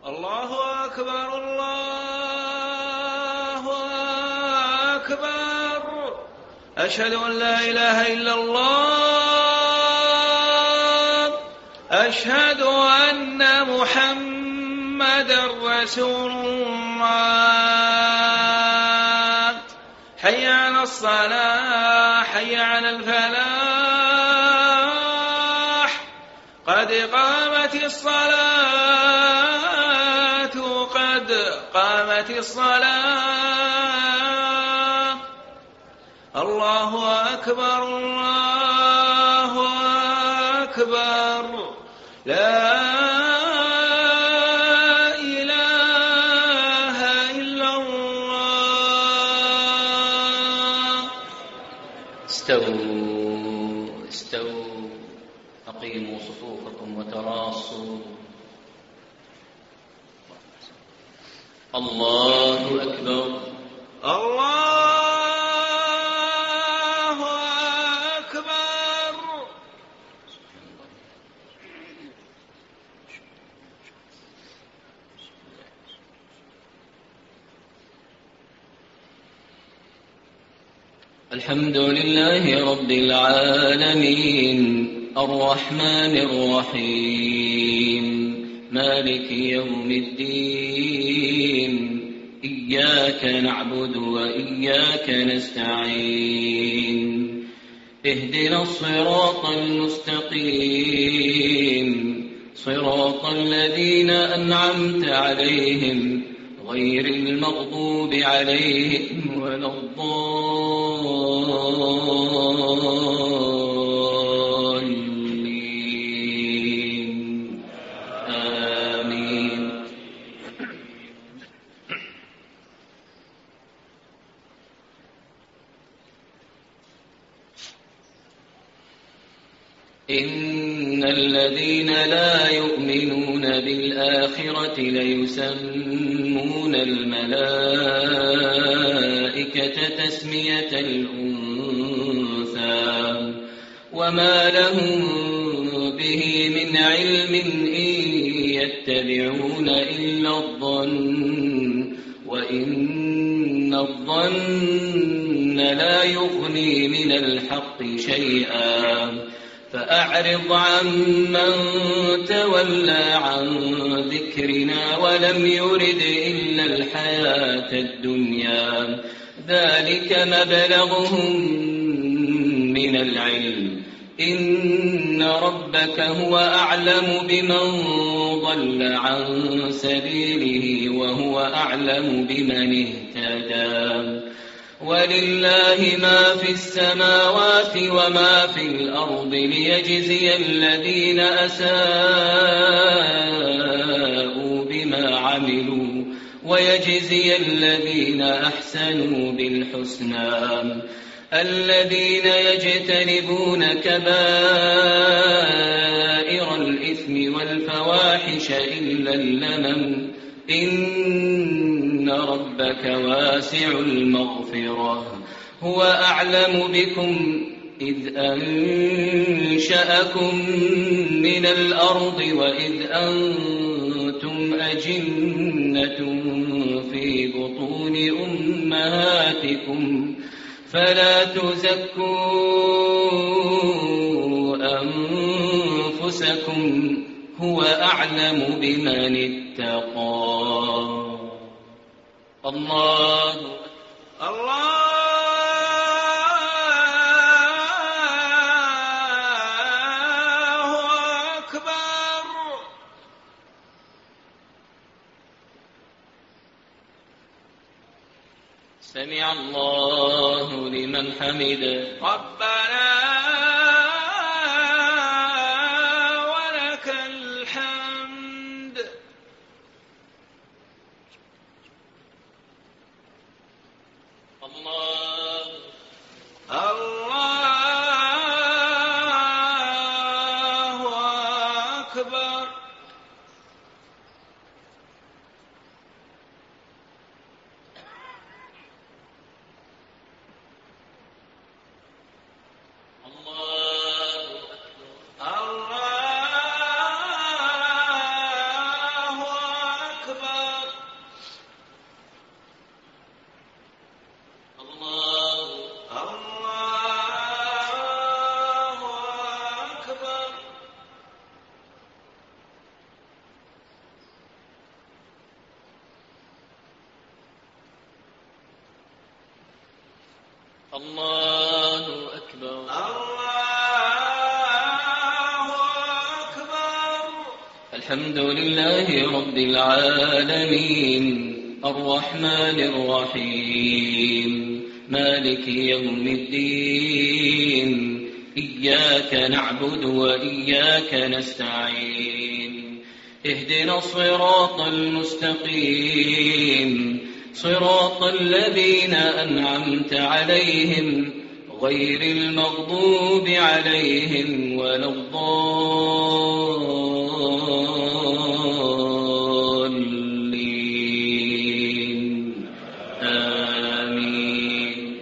الله أكبر الله أكبر. أشهد أن لا إله إلا الله. أشهد أن محمدا رسول الله. حي على الصلاة حي على الفلاح. قد قامت الصلاة قد قامت الصلاة. الله أكبر الله أكبر. لا إله إلا الله. استووا أقيموا صفوفكم وتراصوا. الله أكبر الله أكبر. الحمد لله رب العالمين الرحمن الرحيم مالك يوم الدين. إياك نعبد وإياك نستعين. اهدنا الصراط المستقيم صراط الذين أنعمت عليهم غير المغضوب عليهم ولا الضالين. آمين. إن الذين لا يؤمنون بالآخرة ليسمون الملائكة تسمية الأنثى وما لهم به من علم إن يتبعون إلا الظن وإن الظن لا يغني من الحق شيئا. فأعرض عمن تولى عن ذكرنا ولم يرد إلا الحياة الدنيا. ذلك مبلغهم من العلم. إن ربك هو أعلم بمن ضل عن سبيله وهو أعلم بمن اهتدى. ولله ما في السماوات وما في الأرض ليجزي الذين أساءوا بما عملوا ويجزي الذين أحسنوا بالحسنى. الذين يجتنبون كبائر الإثم والفواحش إلا اللمم. إن ربك واسع المغفرة. هو أعلم بكم إذ أنشأكم من الأرض وإذ أنتم أجنة في بطون أمهاتكم فلا تزكوا أنفسكم هو أعلم بمن اتقى. الله أكبر. سمع الله لمن حمده. ربنا ولك الحمد. الله أكبر. الله الله أكبر. الله أكبر. الحمد لله رب العالمين الرحمن الرحيم مالك يوم الدين إياك نعبد وإياك نستعين اهدنا الصراط المستقيم صراط الذين أنعمت عليهم غير المغضوب عليهم ولا الضالين آمين.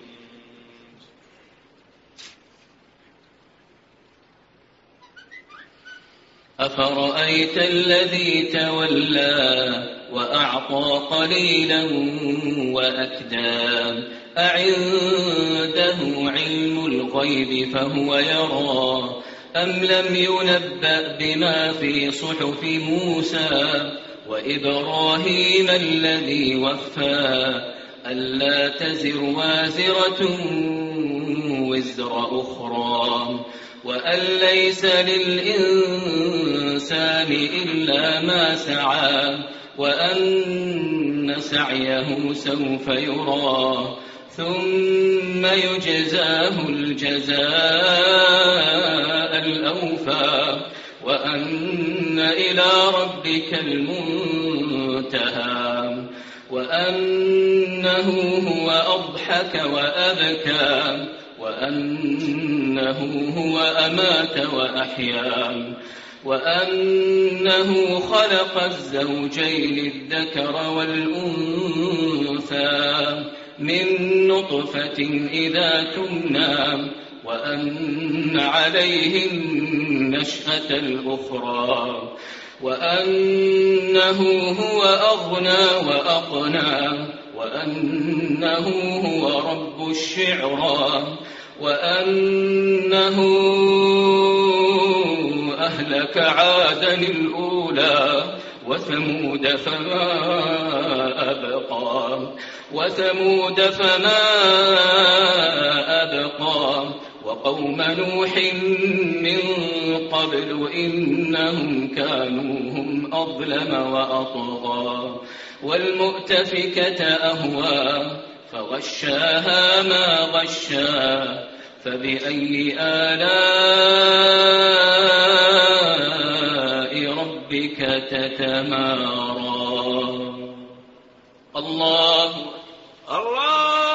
أفرأيت الذي تولى وأعطى قليلا وأكدى أعنده علم الغيب فهو يرى أم لم ينبأ بما في صحف موسى وإبراهيم الذي وفى ألا تزر وازرة وزر أخرى وأن ليس للإنسان إلا ما سعى وأن سعيه سوف يرى ثم يجزاه الجزاء الأوفى وأن إلى ربك المنتهى وأنه هو أضحك وأبكى وأنه هو أمات وأحيا وأنه خلق الزوجين الذكر والأنثى من نطفة إذا تمنى وأن عليه النشأة الأخرى وأنه هو أغنى وأقنى وأنه هو رب الشعرى وأنه أهلك عادا الأولى وثمود فما أبقى وقوم نوح من قبل إنهم كانوا هم أظلم وأطغى والمؤتفكة أهوى فغشاها ما غشا فبأي آلاء ربك تتمارى. الله الله